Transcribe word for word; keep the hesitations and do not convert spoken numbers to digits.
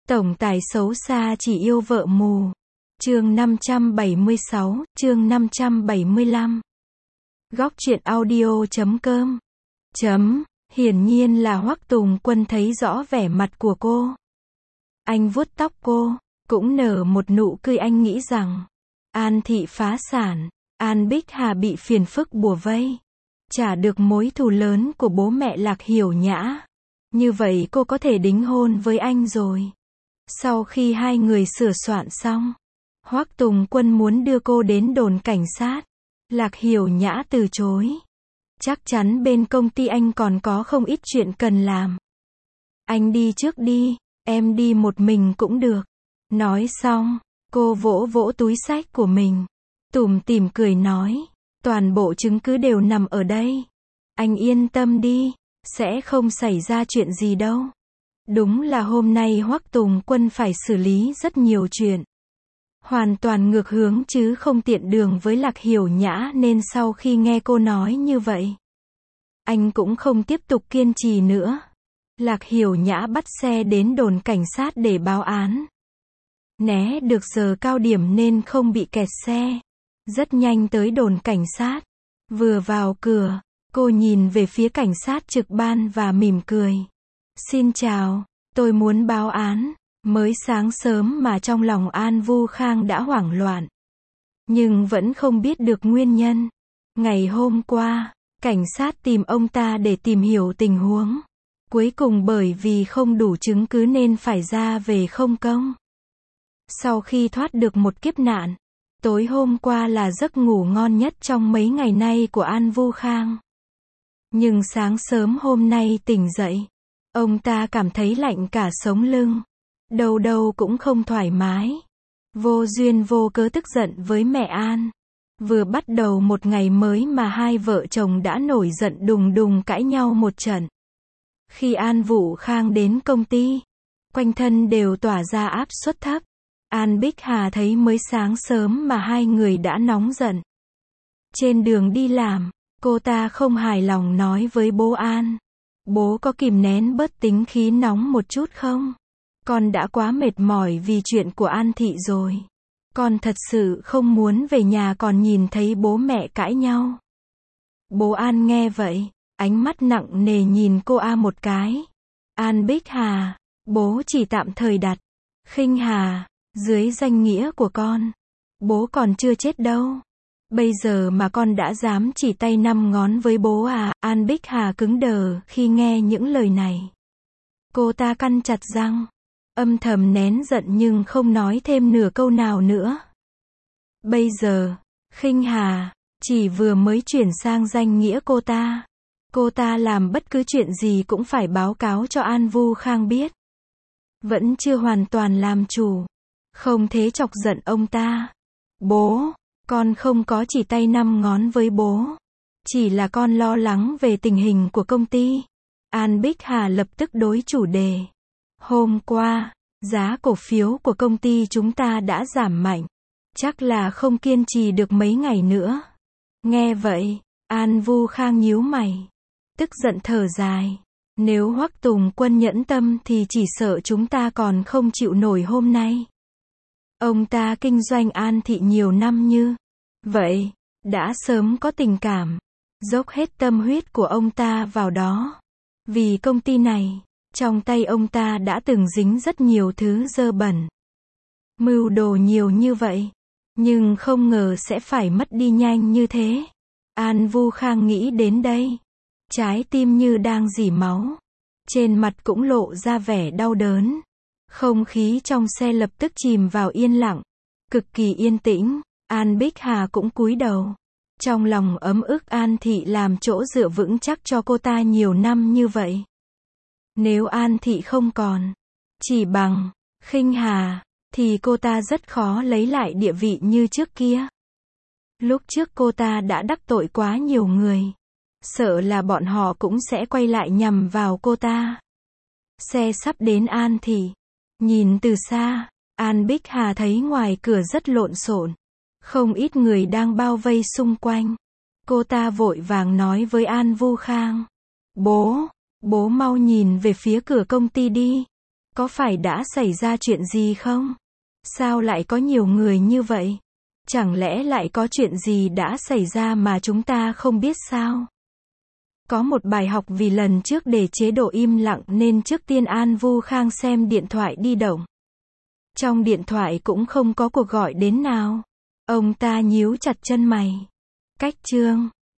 Tổng tài xấu xa chỉ yêu vợ mù. Chương năm trăm bảy mươi sáu, chương năm trăm bảy mươi lăm. Góc truyện audio chấm com. Chấm, hiển nhiên là Hoắc Tùng Quân thấy rõ vẻ mặt của cô. Anh vuốt tóc cô, cũng nở một nụ cười. Anh nghĩ rằng, An Thị phá sản, An Bích Hà bị phiền phức bủa vây, trả được mối thù lớn của bố mẹ Lạc Hiểu Nhã. Như vậy cô có thể đính hôn với anh rồi. Sau khi hai người sửa soạn xong, Hoắc Tùng Quân muốn đưa cô đến đồn cảnh sát. Lạc Hiểu Nhã từ chối. Chắc chắn bên công ty anh còn có không ít chuyện cần làm. Anh đi trước đi, em đi một mình cũng được. Nói xong, cô vỗ vỗ túi xách của mình, tủm tỉm cười nói, toàn bộ chứng cứ đều nằm ở đây. Anh yên tâm đi, sẽ không xảy ra chuyện gì đâu. Đúng là hôm nay Hoắc Tùng Quân phải xử lý rất nhiều chuyện. Hoàn toàn ngược hướng chứ không tiện đường với Lạc Hiểu Nhã, nên sau khi nghe cô nói như vậy, anh cũng không tiếp tục kiên trì nữa. Lạc Hiểu Nhã bắt xe đến đồn cảnh sát để báo án. Né được giờ cao điểm nên không bị kẹt xe. Rất nhanh tới đồn cảnh sát. Vừa vào cửa, cô nhìn về phía cảnh sát trực ban và mỉm cười. Xin chào, tôi muốn báo án. Mới sáng sớm mà trong lòng An Vu Khang đã hoảng loạn, nhưng vẫn không biết được nguyên nhân. Ngày hôm qua, cảnh sát tìm ông ta để tìm hiểu tình huống. Cuối cùng bởi vì không đủ chứng cứ nên phải ra về không công. Sau khi thoát được một kiếp nạn, tối hôm qua là giấc ngủ ngon nhất trong mấy ngày nay của An Vu Khang. Nhưng sáng sớm hôm nay tỉnh dậy, ông ta cảm thấy lạnh cả sống lưng. Đâu đâu cũng không thoải mái. Vô duyên vô cớ tức giận với mẹ An. Vừa bắt đầu một ngày mới mà hai vợ chồng đã nổi giận đùng đùng cãi nhau một trận. Khi An Vũ Khang đến công ty, quanh thân đều tỏa ra áp suất thấp. An Bích Hà thấy mới sáng sớm mà hai người đã nóng giận. Trên đường đi làm, cô ta không hài lòng nói với bố An. Bố có kìm nén bớt tính khí nóng một chút không? Con đã quá mệt mỏi vì chuyện của An Thị rồi. Con thật sự không muốn về nhà còn nhìn thấy bố mẹ cãi nhau. Bố An nghe vậy, ánh mắt nặng nề nhìn cô A một cái. An Bích Hà, bố chỉ tạm thời đặt Khinh Hà dưới danh nghĩa của con. Bố còn chưa chết đâu. Bây giờ mà con đã dám chỉ tay năm ngón với bố à? An Bích Hà cứng đờ khi nghe những lời này. Cô ta căn chặt răng, âm thầm nén giận nhưng không nói thêm nửa câu nào nữa. Bây giờ, Khinh Hà chỉ vừa mới chuyển sang danh nghĩa cô ta. Cô ta làm bất cứ chuyện gì cũng phải báo cáo cho An Vu Khang biết. Vẫn chưa hoàn toàn làm chủ. Không thế chọc giận ông ta. Bố, con không có chỉ tay năm ngón với bố. Chỉ là con lo lắng về tình hình của công ty. An Bích Hà lập tức đối chủ đề. Hôm qua, giá cổ phiếu của công ty chúng ta đã giảm mạnh. Chắc là không kiên trì được mấy ngày nữa. Nghe vậy, An Vu Khang nhíu mày. Tức giận thở dài. Nếu Hoắc Tùng Quân nhẫn tâm thì chỉ sợ chúng ta còn không chịu nổi hôm nay. Ông ta kinh doanh An Thị nhiều năm như vậy, đã sớm có tình cảm. Dốc hết tâm huyết của ông ta vào đó. Vì công ty này, trong tay ông ta đã từng dính rất nhiều thứ dơ bẩn. Mưu đồ nhiều như vậy, nhưng không ngờ sẽ phải mất đi nhanh như thế. An Vu Khang nghĩ đến đây, trái tim như đang rỉ máu. Trên mặt cũng lộ ra vẻ đau đớn. Không khí trong xe lập tức chìm vào yên lặng. Cực kỳ yên tĩnh. An Bích Hà cũng cúi đầu. Trong lòng ấm ức An Thị làm chỗ dựa vững chắc cho cô ta nhiều năm như vậy. Nếu An Thị không còn, chỉ bằng Khinh Hà, thì cô ta rất khó lấy lại địa vị như trước kia. Lúc trước cô ta đã đắc tội quá nhiều người. Sợ là bọn họ cũng sẽ quay lại nhằm vào cô ta. Xe sắp đến An Thị. Nhìn từ xa, An Bích Hà thấy ngoài cửa rất lộn xộn. Không ít người đang bao vây xung quanh. Cô ta vội vàng nói với An Vu Khang. Bố, bố mau nhìn về phía cửa công ty đi. Có phải đã xảy ra chuyện gì không? Sao lại có nhiều người như vậy? Chẳng lẽ lại có chuyện gì đã xảy ra mà chúng ta không biết sao? Có một bài học vì lần trước để chế độ im lặng nên trước tiên An Vu Khang xem điện thoại di động. Trong điện thoại cũng không có cuộc gọi đến nào. Ông ta nhíu chặt chân mày. Cách chương